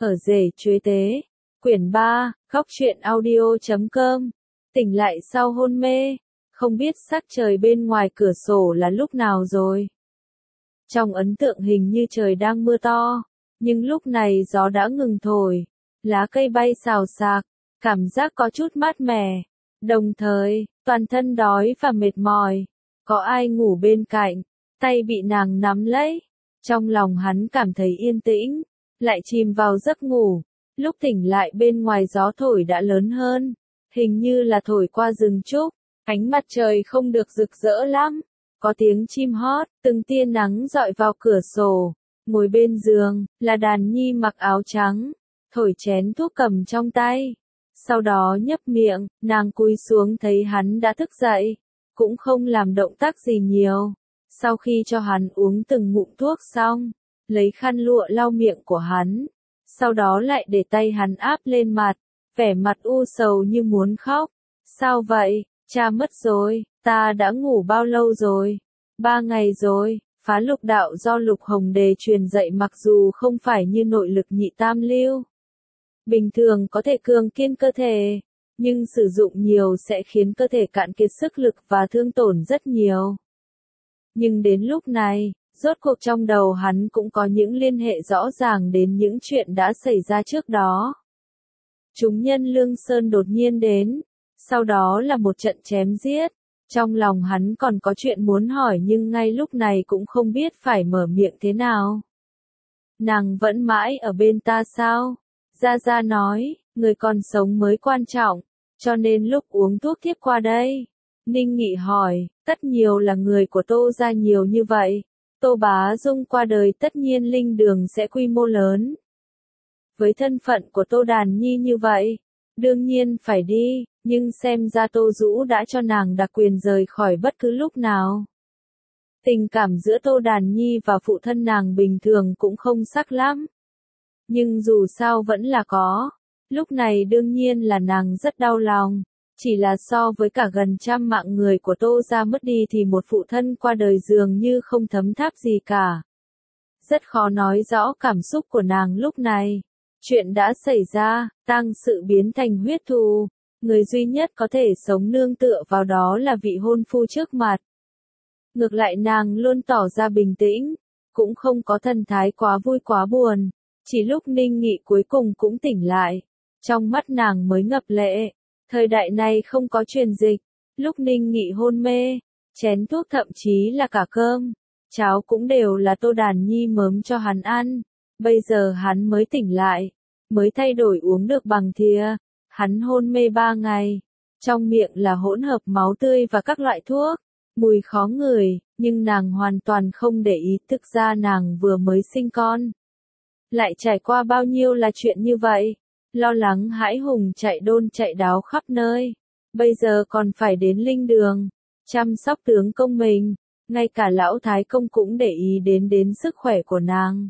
Ở rể chuế tế. Quyển 3, Góc truyện audio.com. Tỉnh lại sau hôn mê, không biết sắc trời bên ngoài cửa sổ là lúc nào rồi. Trong ấn tượng hình như trời đang mưa to, nhưng lúc này gió đã ngừng thổi, lá cây bay xào xạc, cảm giác có chút mát mẻ. Đồng thời, toàn thân đói và mệt mỏi, có ai ngủ bên cạnh, tay bị nàng nắm lấy. Trong lòng hắn cảm thấy yên tĩnh, lại chìm vào giấc ngủ. Lúc tỉnh lại bên ngoài gió thổi đã lớn hơn, hình như là thổi qua rừng trúc, ánh mặt trời không được rực rỡ lắm, có tiếng chim hót, từng tia nắng dọi vào cửa sổ. Ngồi bên giường, là Đàn Nhi mặc áo trắng, thổi chén thuốc cầm trong tay. Sau đó nhấp miệng, nàng cúi xuống thấy hắn đã thức dậy, cũng không làm động tác gì nhiều. Sau khi cho hắn uống từng ngụm thuốc xong, lấy khăn lụa lau miệng của hắn. Sau đó lại để tay hắn áp lên mặt, vẻ mặt u sầu như muốn khóc. Sao vậy, cha mất rồi, ta đã ngủ bao lâu rồi? 3 ngày rồi. Phá lục đạo do Lục Hồng Đề truyền dạy mặc dù không phải như nội lực nhị tam lưu. Bình thường có thể cường kiên cơ thể, nhưng sử dụng nhiều sẽ khiến cơ thể cạn kiệt sức lực và thương tổn rất nhiều. Nhưng đến lúc này, rốt cuộc trong đầu hắn cũng có những liên hệ rõ ràng đến những chuyện đã xảy ra trước đó. Chúng nhân Lương Sơn đột nhiên đến, sau đó là một trận chém giết. Trong lòng hắn còn có chuyện muốn hỏi nhưng ngay lúc này cũng không biết phải mở miệng thế nào. Nàng vẫn mãi ở bên ta sao? Gia Gia nói, người còn sống mới quan trọng, cho nên lúc uống thuốc thiếp qua đây. Ninh Nghị hỏi, tất nhiều là người của Tô gia nhiều như vậy. Tô Bá Dung qua đời tất nhiên linh đường sẽ quy mô lớn. Với thân phận của Tô Đàn Nhi như vậy, đương nhiên phải đi, nhưng xem ra Tô Dũ đã cho nàng đặc quyền rời khỏi bất cứ lúc nào. Tình cảm giữa Tô Đàn Nhi và phụ thân nàng bình thường cũng không sắc lắm. Nhưng dù sao vẫn là có. Lúc này đương nhiên là nàng rất đau lòng. Chỉ là so với cả gần 100 mạng người của Tô gia mất đi thì một phụ thân qua đời dường như không thấm tháp gì cả. Rất khó nói rõ cảm xúc của nàng lúc này. Chuyện đã xảy ra, tang sự biến thành huyết thù. Người duy nhất có thể sống nương tựa vào đó là vị hôn phu trước mặt. Ngược lại nàng luôn tỏ ra bình tĩnh, cũng không có thần thái quá vui quá buồn. Chỉ lúc Ninh Nghị cuối cùng cũng tỉnh lại, trong mắt nàng mới ngập lệ. Thời đại này không có truyền dịch, lúc Ninh Nghị hôn mê, chén thuốc thậm chí là cả cơm, cháo cũng đều là Tô Đàn Nhi mớm cho hắn ăn. Bây giờ hắn mới tỉnh lại, mới thay đổi uống được bằng thìa. Hắn hôn mê 3 ngày, trong miệng là hỗn hợp máu tươi và các loại thuốc, mùi khó ngửi, nhưng nàng hoàn toàn không để ý, thực ra nàng vừa mới sinh con. Lại trải qua bao nhiêu là chuyện như vậy, lo lắng hãi hùng chạy đôn chạy đáo khắp nơi, bây giờ còn phải đến linh đường, chăm sóc tướng công mình, ngay cả lão thái công cũng để ý đến sức khỏe của nàng.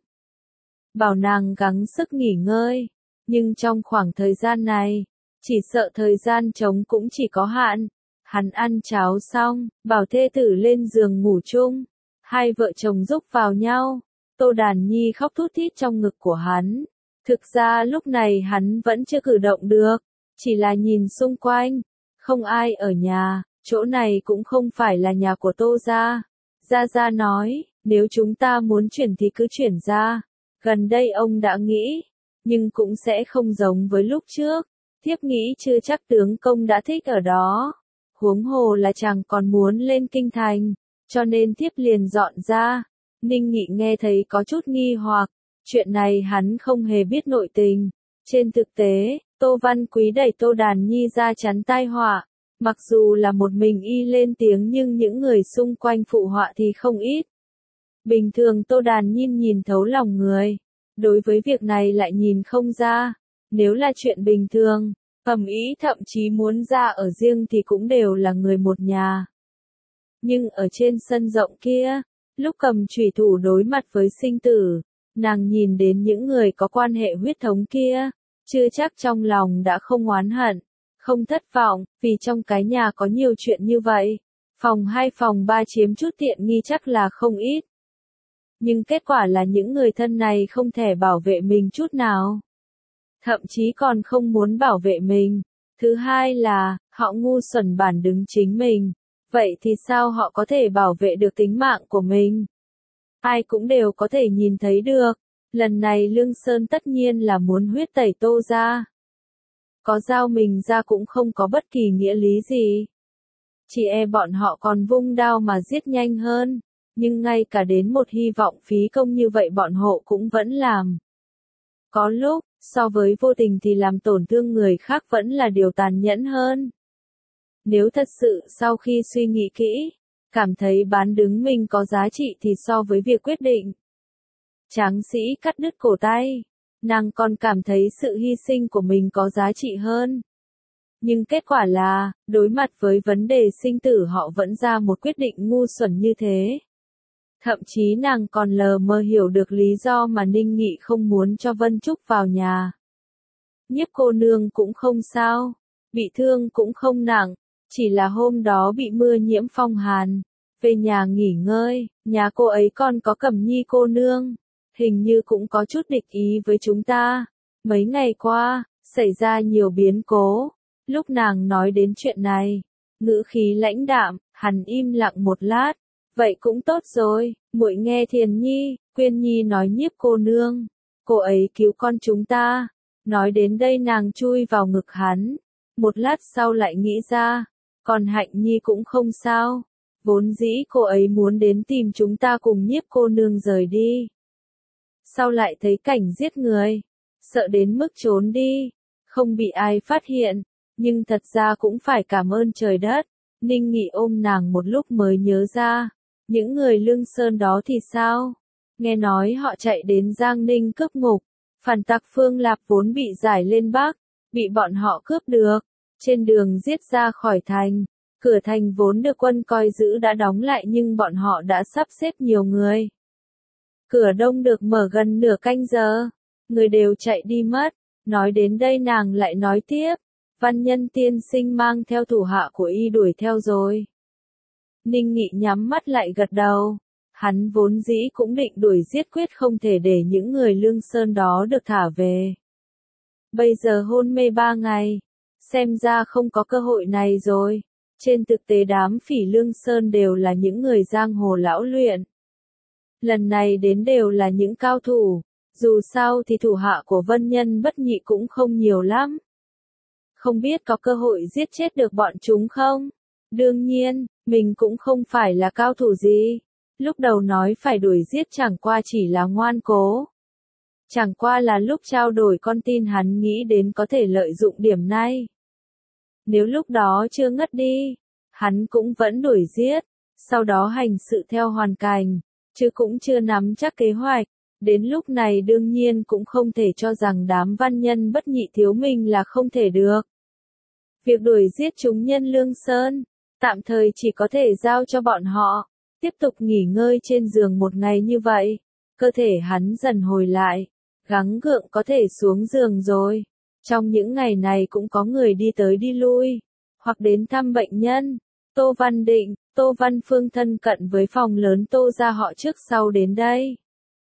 Bảo nàng gắng sức nghỉ ngơi, nhưng trong khoảng thời gian này, chỉ sợ thời gian trống cũng chỉ có hạn. Hắn ăn cháo xong, bảo thê tử lên giường ngủ chung. Hai vợ chồng rúc vào nhau. Tô Đàn Nhi khóc thút thít trong ngực của hắn. Thực ra lúc này hắn vẫn chưa cử động được. Chỉ là nhìn xung quanh. Không ai ở nhà. Chỗ này cũng không phải là nhà của Tô gia. Gia Gia nói, nếu chúng ta muốn chuyển thì cứ chuyển ra. Gần đây ông đã nghĩ. Nhưng cũng sẽ không giống với lúc trước. Thiếp nghĩ chưa chắc tướng công đã thích ở đó. Huống hồ là chàng còn muốn lên kinh thành, cho nên thiếp liền dọn ra. Ninh Nghị nghe thấy có chút nghi hoặc, chuyện này hắn không hề biết nội tình. Trên thực tế, Tô Văn Quý đẩy Tô Đàn Nhi ra chắn tai họa. Mặc dù là một mình y lên tiếng nhưng những người xung quanh phụ họa thì không ít. Bình thường Tô Đàn Nhi nhìn thấu lòng người. Đối với việc này lại nhìn không ra. Nếu là chuyện bình thường, Cẩm Ý thậm chí muốn ra ở riêng thì cũng đều là người một nhà. Nhưng ở trên sân rộng kia, lúc cầm chủy thủ đối mặt với sinh tử, nàng nhìn đến những người có quan hệ huyết thống kia, chưa chắc trong lòng đã không oán hận, không thất vọng, vì trong cái nhà có nhiều chuyện như vậy. Phòng 2 phòng 3 chiếm chút tiện nghi chắc là không ít. Nhưng kết quả là những người thân này không thể bảo vệ mình chút nào. thậm chí còn không muốn bảo vệ mình. Thứ hai là, họ ngu xuẩn bản đứng chính mình. Vậy thì sao họ có thể bảo vệ được tính mạng của mình? Ai cũng đều có thể nhìn thấy được. Lần này Lương Sơn tất nhiên là muốn huyết tẩy Tô gia. Có giao mình ra cũng không có bất kỳ nghĩa lý gì. Chỉ e bọn họ còn vung đao mà giết nhanh hơn. Nhưng ngay cả đến một hy vọng phí công như vậy bọn họ cũng vẫn làm. Có lúc, so với vô tình thì làm tổn thương người khác vẫn là điều tàn nhẫn hơn. Nếu thật sự sau khi suy nghĩ kỹ, cảm thấy bán đứng mình có giá trị thì so với việc quyết định tráng sĩ cắt đứt cổ tay, nàng còn cảm thấy sự hy sinh của mình có giá trị hơn. Nhưng kết quả là, đối mặt với vấn đề sinh tử họ vẫn ra một quyết định ngu xuẩn như thế. Thậm chí nàng còn lờ mờ hiểu được lý do mà Ninh Nghị không muốn cho Vân Trúc vào nhà. Nhiếp cô nương cũng không sao, bị thương cũng không nặng, chỉ là hôm đó bị mưa nhiễm phong hàn. Về nhà nghỉ ngơi, nhà cô ấy còn có Cẩm Nhi cô nương, hình như cũng có chút địch ý với chúng ta. Mấy ngày qua, xảy ra nhiều biến cố. Lúc nàng nói đến chuyện này, ngữ khí lãnh đạm, hắn im lặng một lát. Vậy cũng tốt rồi, muội nghe Thiền Nhi, Quyên Nhi nói Nhiếp cô nương, cô ấy cứu con chúng ta. Nói đến đây nàng chui vào ngực hắn, một lát sau lại nghĩ ra, còn Hạnh Nhi cũng không sao, vốn dĩ cô ấy muốn đến tìm chúng ta cùng Nhiếp cô nương rời đi. Sau lại thấy cảnh giết người, sợ đến mức trốn đi, không bị ai phát hiện, nhưng thật ra cũng phải cảm ơn trời đất. Ninh Nghị ôm nàng một lúc mới nhớ ra, những người Lương Sơn đó thì sao? Nghe nói họ chạy đến Giang Ninh cướp ngục, phản tặc Phương Lạp vốn bị giải lên Bắc, bị bọn họ cướp được, trên đường giết ra khỏi thành, cửa thành vốn được quân coi giữ đã đóng lại nhưng bọn họ đã sắp xếp nhiều người. Cửa đông được mở gần nửa canh giờ, người đều chạy đi mất, nói đến đây nàng lại nói tiếp, Văn Nhân tiên sinh mang theo thủ hạ của y đuổi theo rồi. Ninh Nghị nhắm mắt lại gật đầu. Hắn vốn dĩ cũng định đuổi giết quyết không thể để những người Lương Sơn đó được thả về. Bây giờ hôn mê 3 ngày, xem ra không có cơ hội này rồi. Trên thực tế đám phỉ Lương Sơn đều là những người giang hồ lão luyện. Lần này đến đều là những cao thủ, dù sao thì thủ hạ của Vân Nhân Bất Nhị cũng không nhiều lắm. Không biết có cơ hội giết chết được bọn chúng không? Đương nhiên, mình cũng không phải là cao thủ gì. Lúc đầu nói phải đuổi giết chẳng qua chỉ là ngoan cố. Chẳng qua là lúc trao đổi con tin hắn nghĩ đến có thể lợi dụng điểm này. Nếu lúc đó chưa ngất đi, hắn cũng vẫn đuổi giết, sau đó hành sự theo hoàn cảnh, chứ cũng chưa nắm chắc kế hoạch. Đến lúc này đương nhiên cũng không thể cho rằng đám Văn Nhân Bất Nhị thiếu mình là không thể được. Việc đuổi giết chúng nhân Lương Sơn, tạm thời chỉ có thể giao cho bọn họ. Tiếp tục nghỉ ngơi trên giường một ngày như vậy, cơ thể hắn dần hồi lại, gắng gượng có thể xuống giường rồi. Trong những ngày này cũng có người đi tới đi lui, hoặc đến thăm bệnh nhân. Tô Văn Định, Tô Văn Phương thân cận với phòng lớn Tô gia họ trước sau đến đây.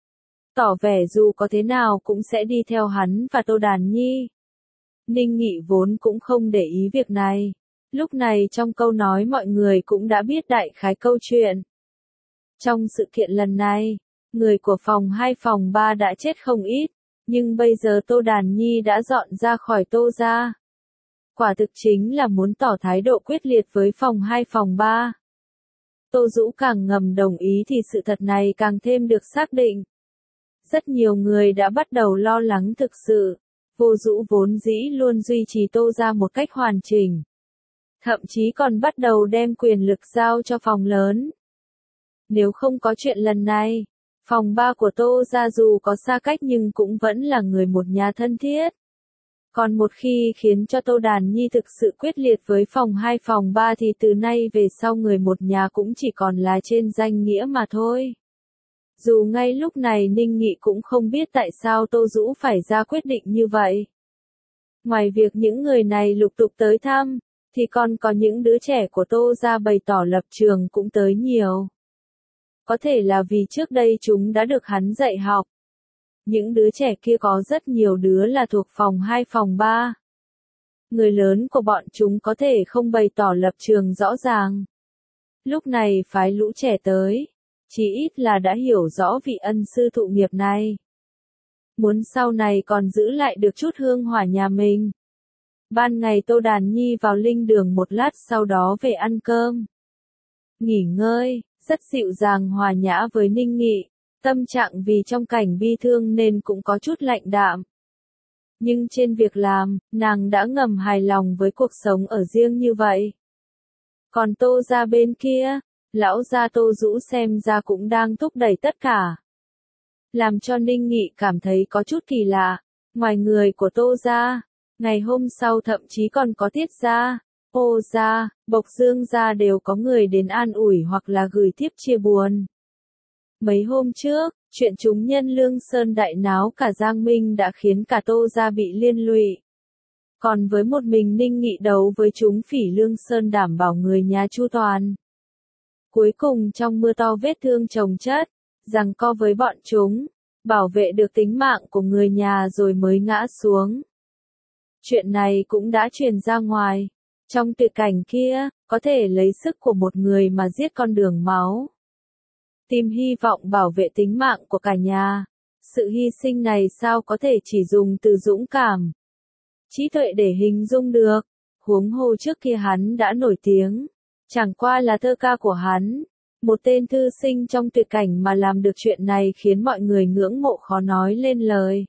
Tỏ vẻ dù có thế nào cũng sẽ đi theo hắn và Tô Đàn Nhi. Ninh Nghị vốn cũng không để ý việc này. Lúc này trong câu nói mọi người cũng đã biết đại khái câu chuyện. Trong sự kiện lần này, người của phòng 2 phòng 3 đã chết không ít, nhưng bây giờ Tô Đàn Nhi đã dọn ra khỏi Tô gia. Quả thực chính là muốn tỏ thái độ quyết liệt với phòng 2 phòng 3. Tô Dũ càng ngầm đồng ý thì sự thật này càng thêm được xác định. Rất nhiều người đã bắt đầu lo lắng thực sự. Vô Dũ vốn dĩ luôn duy trì Tô gia một cách hoàn chỉnh. Thậm chí còn bắt đầu đem quyền lực giao cho phòng lớn. Nếu không có chuyện lần này, phòng 3 của Tô gia dù có xa cách nhưng cũng vẫn là người một nhà thân thiết. Còn một khi khiến cho Tô Đàn Nhi thực sự quyết liệt với phòng 2 phòng 3 thì từ nay về sau người một nhà cũng chỉ còn là trên danh nghĩa mà thôi. Dù ngay lúc này Ninh Nghị cũng không biết tại sao Tô Dũ phải ra quyết định như vậy. Ngoài việc những người này lục tục tới thăm, thì còn có những đứa trẻ của Tô gia bày tỏ lập trường cũng tới nhiều. Có thể là vì trước đây chúng đã được hắn dạy học. Những đứa trẻ kia có rất nhiều đứa là thuộc phòng 2 phòng 3. Người lớn của bọn chúng có thể không bày tỏ lập trường rõ ràng. Lúc này phái lũ trẻ tới, chí ít là đã hiểu rõ vị ân sư thụ nghiệp này. Muốn sau này còn giữ lại được chút hương hỏa nhà mình. Ban ngày Tô Đàn Nhi vào linh đường một lát sau đó về ăn cơm. Nghỉ ngơi, rất dịu dàng hòa nhã với Ninh Nghị, tâm trạng vì trong cảnh bi thương nên cũng có chút lạnh đạm. Nhưng trên việc làm, nàng đã ngầm hài lòng với cuộc sống ở riêng như vậy. Còn Tô gia bên kia, lão gia Tô Dũ xem ra cũng đang thúc đẩy tất cả. Làm cho Ninh Nghị cảm thấy có chút kỳ lạ, ngoài người của Tô gia, ngày hôm sau thậm chí còn có Tiết gia, Ô gia, Bộc Dương gia đều có người đến an ủi hoặc là gửi thiếp chia buồn. Mấy hôm trước, chuyện chúng nhân Lương Sơn đại náo cả Giang Minh đã khiến cả Tô gia bị liên lụy. Còn với một mình Ninh Nghị đấu với chúng phỉ Lương Sơn đảm bảo người nhà chu toàn. Cuối cùng trong mưa to vết thương chồng chất, giằng co với bọn chúng, bảo vệ được tính mạng của người nhà rồi mới ngã xuống. Chuyện này cũng đã truyền ra ngoài. Trong tuyệt cảnh kia, có thể lấy sức của một người mà giết con đường máu. Tìm hy vọng bảo vệ tính mạng của cả nhà. Sự hy sinh này sao có thể chỉ dùng từ dũng cảm, trí tuệ để hình dung được. Huống hồ trước kia hắn đã nổi tiếng. Chẳng qua là thơ ca của hắn. Một tên thư sinh trong tuyệt cảnh mà làm được chuyện này khiến mọi người ngưỡng mộ khó nói lên lời.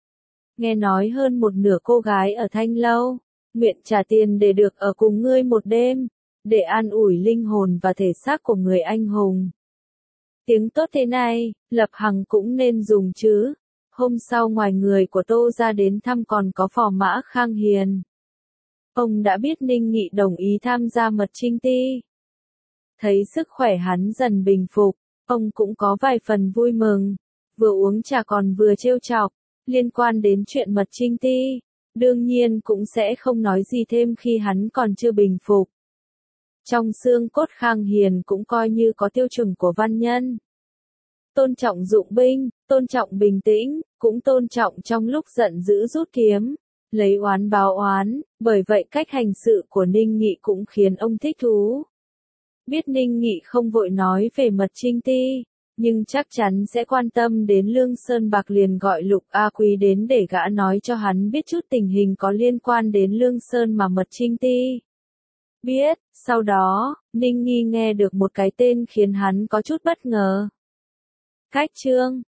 Nghe nói hơn một nửa cô gái ở Thanh Lâu nguyện trả tiền để được ở cùng ngươi một đêm, để an ủi linh hồn và thể xác của người anh hùng. Tiếng tốt thế này, Lập Hằng cũng nên dùng chứ. Hôm sau ngoài người của Tô gia đến thăm còn có Phò Mã Khang Hiền. Ông đã biết Ninh Nghị đồng ý tham gia mật trinh ti. Thấy sức khỏe hắn dần bình phục, ông cũng có vài phần vui mừng. Vừa uống trà còn vừa trêu chọc, liên quan đến chuyện mật trinh ti. Đương nhiên cũng sẽ không nói gì thêm khi hắn còn chưa bình phục. Trong xương cốt Khang Hiền cũng coi như có tiêu chuẩn của văn nhân. Tôn trọng dụng binh, tôn trọng bình tĩnh, cũng tôn trọng trong lúc giận dữ rút kiếm, lấy oán báo oán, bởi vậy cách hành sự của Ninh Nghị cũng khiến ông thích thú. Biết Ninh Nghị không vội nói về mật trinh ti, nhưng chắc chắn sẽ quan tâm đến Lương Sơn Bạc liền gọi Lục A Quý đến để gã nói cho hắn biết chút tình hình có liên quan đến Lương Sơn mà mật trinh ti. Biết, sau đó, Ninh Nghi nghe được một cái tên khiến hắn có chút bất ngờ. Cách Trương,